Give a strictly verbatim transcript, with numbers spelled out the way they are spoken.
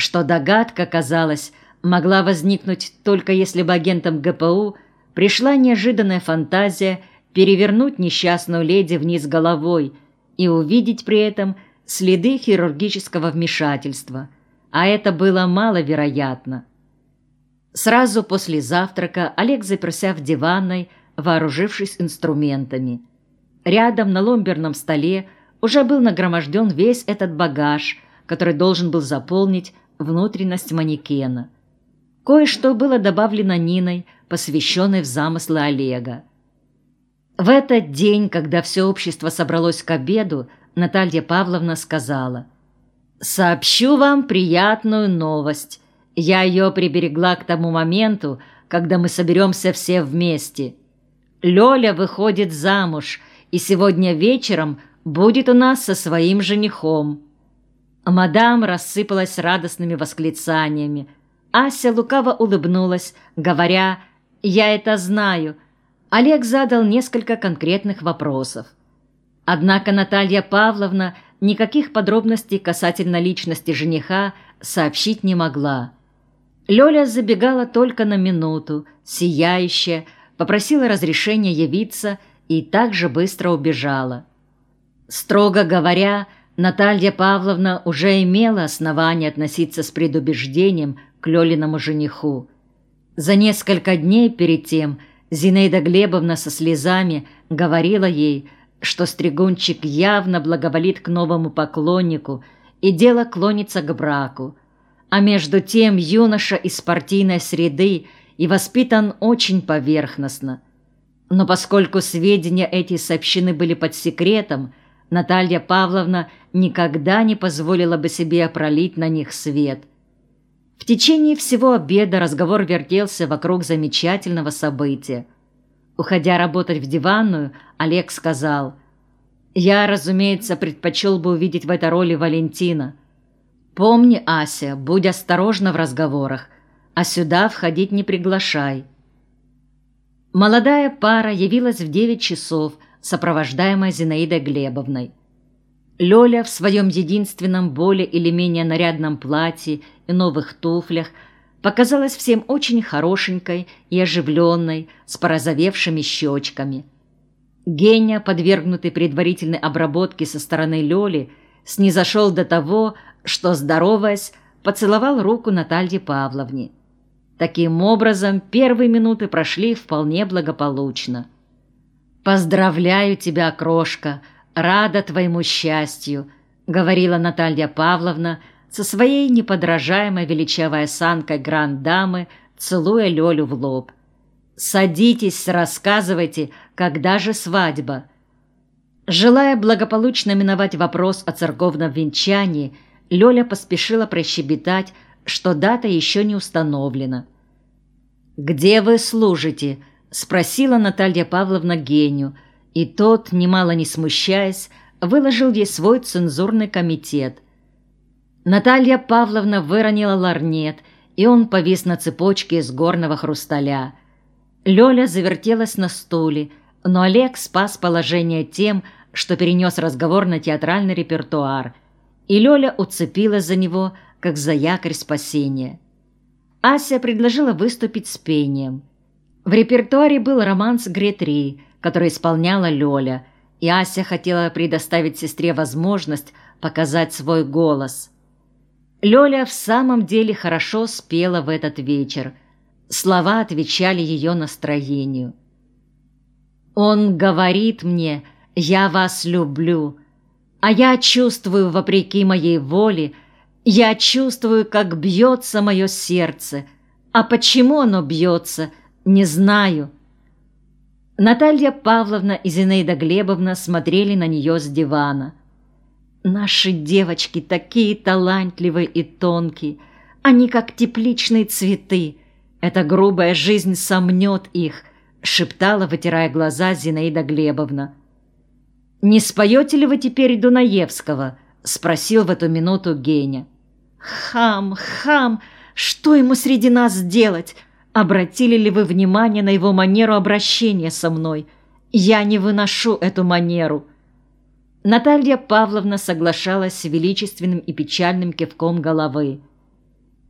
что догадка, казалось, могла возникнуть только если бы агентам ГПУ пришла неожиданная фантазия перевернуть несчастную леди вниз головой и увидеть при этом следы хирургического вмешательства, а это было маловероятно. Сразу после завтрака Олег заперся в диванной, вооружившись инструментами. Рядом на ломберном столе уже был нагроможден весь этот багаж, который должен был заполнить внутренность манекена. Кое-что было добавлено Ниной, посвященной в замыслы Олега. В этот день, когда все общество собралось к обеду, Наталья Павловна сказала: «Сообщу вам приятную новость. Я ее приберегла к тому моменту, когда мы соберемся все вместе. Лёля выходит замуж, и сегодня вечером будет у нас со своим женихом». Мадам рассыпалась радостными восклицаниями. Ася лукаво улыбнулась, говоря: «Я это знаю». Олег задал несколько конкретных вопросов. Однако Наталья Павловна никаких подробностей касательно личности жениха сообщить не могла. Лёля забегала только на минуту, сияющая, попросила разрешения явиться и так же быстро убежала. Строго говоря, Наталья Павловна уже имела основание относиться с предубеждением к Лёлиному жениху. За несколько дней перед тем Зинаида Глебовна со слезами говорила ей, что Стригунчик явно благоволит к новому поклоннику и дело клонится к браку. А между тем юноша из партийной среды и воспитан очень поверхностно. Но поскольку сведения эти сообщены были под секретом, Наталья Павловна никогда не позволила бы себе пролить на них свет. В течение всего обеда разговор вертелся вокруг замечательного события. Уходя работать в диванную, Олег сказал: «Я, разумеется, предпочел бы увидеть в этой роли Валентина. Помни, Ася, будь осторожна в разговорах, а сюда входить не приглашай». Молодая пара явилась в девять часов, сопровождаемая Зинаидой Глебовной. Лёля в своем единственном более или менее нарядном платье и новых туфлях показалась всем очень хорошенькой и оживленной, с порозовевшими щечками. Геня, подвергнутый предварительной обработке со стороны Лёли, снизошел до того, что, здороваясь, поцеловал руку Наталье Павловне. Таким образом, первые минуты прошли вполне благополучно. «Поздравляю тебя, крошка, рада твоему счастью», — говорила Наталья Павловна со своей неподражаемой величавой осанкой гранд-дамы, целуя Лёлю в лоб. «Садитесь, рассказывайте, когда же свадьба?» Желая благополучно миновать вопрос о церковном венчании, Лёля поспешила прощебетать, что дата еще не установлена. «Где вы служите?» — спросила Наталья Павловна Геню, и тот, немало не смущаясь, выложил ей свой цензурный комитет. Наталья Павловна выронила ларнет, и он повис на цепочке из горного хрусталя. Лёля завертелась на стуле, но Олег спас положение тем, что перенес разговор на театральный репертуар, и Лёля уцепилась за него, как за якорь спасения. Ася предложила выступить с пением. В репертуаре был романс Гретри, который исполняла Лёля, и Ася хотела предоставить сестре возможность показать свой голос. Лёля в самом деле хорошо спела в этот вечер. Слова отвечали ее настроению. «Он говорит мне: я вас люблю, а я чувствую, вопреки моей воле, я чувствую, как бьется мое сердце, а почему оно бьется, не знаю». Наталья Павловна и Зинаида Глебовна смотрели на нее с дивана. «Наши девочки такие талантливые и тонкие, они как тепличные цветы, эта грубая жизнь сомнет их», — шептала, вытирая глаза, Зинаида Глебовна. «Не споете ли вы теперь Дунаевского?» — спросил в эту минуту Геня. «Хам, хам, что ему среди нас делать? Обратили ли вы внимание на его манеру обращения со мной? Я не выношу эту манеру». Наталья Павловна соглашалась с величественным и печальным кивком головы.